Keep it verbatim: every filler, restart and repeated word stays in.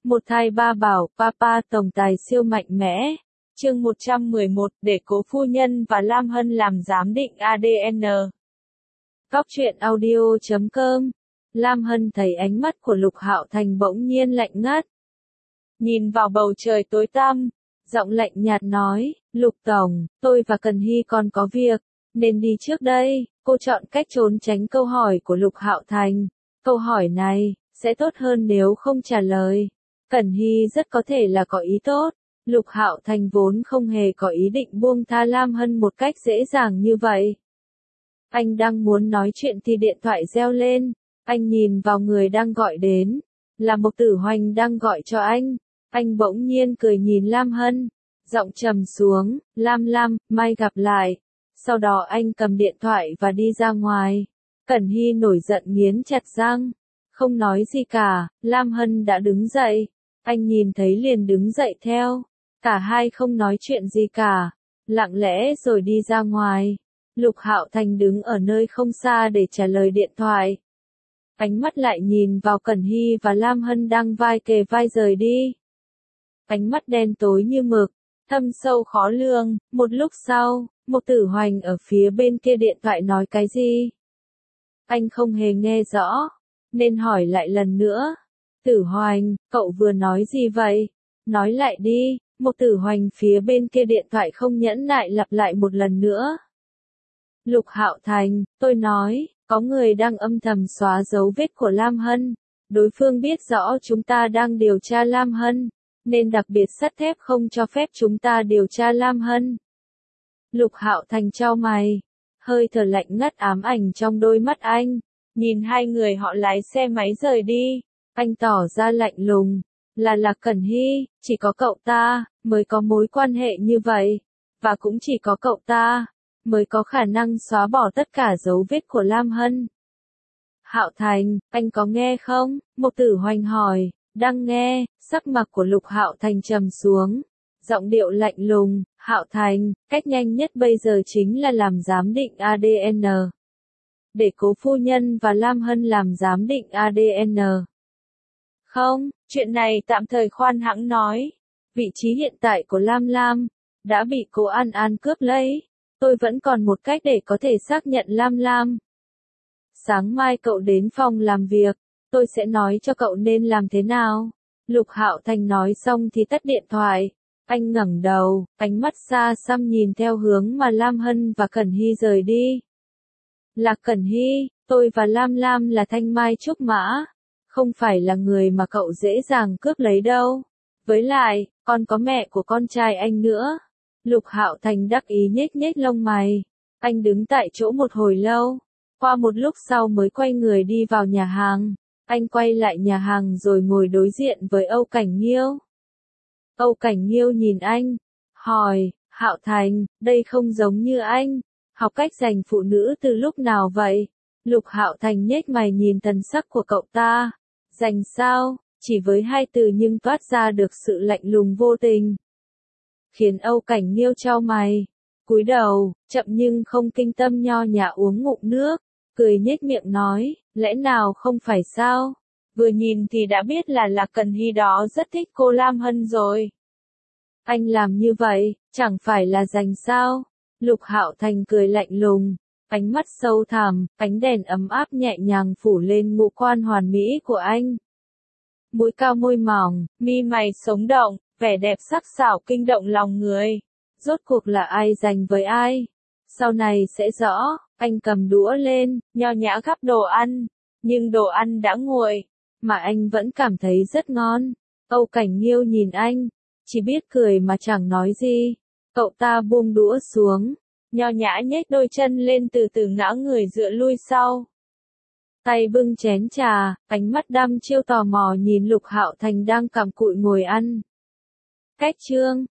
Một thai ba bảo, Papa tổng tài siêu mạnh mẽ. Chương một trăm mười một, để Cố phu nhân và Lam Hân làm giám định a đê en. Góc truyện audio chấm com. Lam Hân thấy ánh mắt của Lục Hạo Thành bỗng nhiên lạnh ngắt. Nhìn vào bầu trời tối tăm, giọng lạnh nhạt nói, Lục tổng, tôi và Cần Hy còn có việc, nên đi trước đây. Cô chọn cách trốn tránh câu hỏi của Lục Hạo Thành. Câu hỏi này sẽ tốt hơn nếu không trả lời. Cẩn Hy rất có thể là có ý tốt. Lục Hạo Thành vốn không hề có ý định buông tha Lam Hân một cách dễ dàng như vậy. Anh đang muốn nói chuyện thì điện thoại reo lên. Anh nhìn vào người đang gọi đến. Là Mộc Tử Hoành đang gọi cho anh. Anh bỗng nhiên cười nhìn Lam Hân. Giọng trầm xuống, Lam Lam, mai gặp lại. Sau đó anh cầm điện thoại và đi ra ngoài. Cẩn Hy nổi giận nghiến chặt răng. Không nói gì cả, Lam Hân đã đứng dậy. Anh nhìn thấy liền đứng dậy theo. Cả hai không nói chuyện gì cả. Lặng lẽ rồi đi ra ngoài. Lục Hạo Thành đứng ở nơi không xa để trả lời điện thoại. Ánh mắt lại nhìn vào Cẩn Hy và Lam Hân đang vai kề vai rời đi. Ánh mắt đen tối như mực, thâm sâu khó lường. Một lúc sau, Mộc Tử Hoành ở phía bên kia điện thoại nói cái gì? Anh không hề nghe rõ, nên hỏi lại lần nữa. Tử Hoành, cậu vừa nói gì vậy? Nói lại đi. Mộc Tử Hoành phía bên kia điện thoại không nhẫn nại lặp lại một lần nữa. Lục Hạo Thành, tôi nói, có người đang âm thầm xóa dấu vết của Lam Hân. Đối phương biết rõ chúng ta đang điều tra Lam Hân, nên đặc biệt sắt thép không cho phép chúng ta điều tra Lam Hân. Lục Hạo Thành chau mày, hơi thở lạnh ngắt ám ảnh trong đôi mắt anh. Nhìn hai người họ lái xe máy rời đi, anh tỏ ra lạnh lùng. Là Lạc Cẩn Hy, chỉ có cậu ta mới có mối quan hệ như vậy, và cũng chỉ có cậu ta mới có khả năng xóa bỏ tất cả dấu vết của Lam Hân. Hạo Thành, anh có nghe không? Mộc Tử Hoành hỏi. Đang nghe. Sắc mặt của Lục Hạo Thành trầm xuống, giọng điệu lạnh lùng. Hạo Thành, cách nhanh nhất bây giờ chính là làm giám định a đê en. Để Cố phu nhân và Lam Hân làm giám định a đê en. Không, chuyện này tạm thời khoan hãng nói. Vị trí hiện tại của Lam Lam đã bị Cố An An cướp lấy. Tôi vẫn còn một cách để có thể xác nhận Lam Lam. Sáng mai cậu đến phòng làm việc, tôi sẽ nói cho cậu nên làm thế nào. Lục Hạo Thành nói xong thì tắt điện thoại. Anh ngẩng đầu, ánh mắt xa xăm nhìn theo hướng mà Lam Hân và Cẩn Hy rời đi. Lạc Cẩn Hy, tôi và Lam Lam là thanh mai trúc mã, không phải là người mà cậu dễ dàng cướp lấy đâu. Với lại, còn có mẹ của con trai anh nữa. Lục Hạo Thành đắc ý nhếch nhếch lông mày. Anh đứng tại chỗ một hồi lâu. Qua một lúc sau mới quay người đi vào nhà hàng. Anh quay lại nhà hàng rồi ngồi đối diện với Âu Cảnh Nghiêu. Âu Cảnh Nghiêu nhìn anh, hỏi, Hạo Thành, đây không giống như anh. Học cách giành phụ nữ từ lúc nào vậy? Lục Hạo Thành nhếch mày nhìn thần sắc của cậu ta. Giành sao? Chỉ với hai từ nhưng toát ra được sự lạnh lùng vô tình. Khiến Âu Cảnh Nghiêu chau mày, cúi đầu, chậm nhưng không kinh tâm nho nhã uống ngụm nước, cười nhếch miệng nói, lẽ nào không phải sao? Vừa nhìn thì đã biết là Lạc Cẩn Hy đó rất thích cô Lam Hân rồi. Anh làm như vậy, chẳng phải là giành sao? Lục Hạo Thành cười lạnh lùng, ánh mắt sâu thẳm, ánh đèn ấm áp nhẹ nhàng phủ lên ngũ quan hoàn mỹ của anh. Mũi cao môi mỏng, mi mày sống động, vẻ đẹp sắc sảo kinh động lòng người. Rốt cuộc là ai giành với ai? Sau này sẽ rõ. Anh cầm đũa lên, nho nhã gắp đồ ăn. Nhưng đồ ăn đã nguội, mà anh vẫn cảm thấy rất ngon. Âu Cảnh Nghiêu nhìn anh, chỉ biết cười mà chẳng nói gì. Cậu ta buông đũa xuống, nho nhã nhếch đôi chân lên từ từ ngã người dựa lui sau. Tay bưng chén trà, ánh mắt đăm chiêu tò mò nhìn Lục Hạo Thành đang cặm cụi ngồi ăn. Cách chương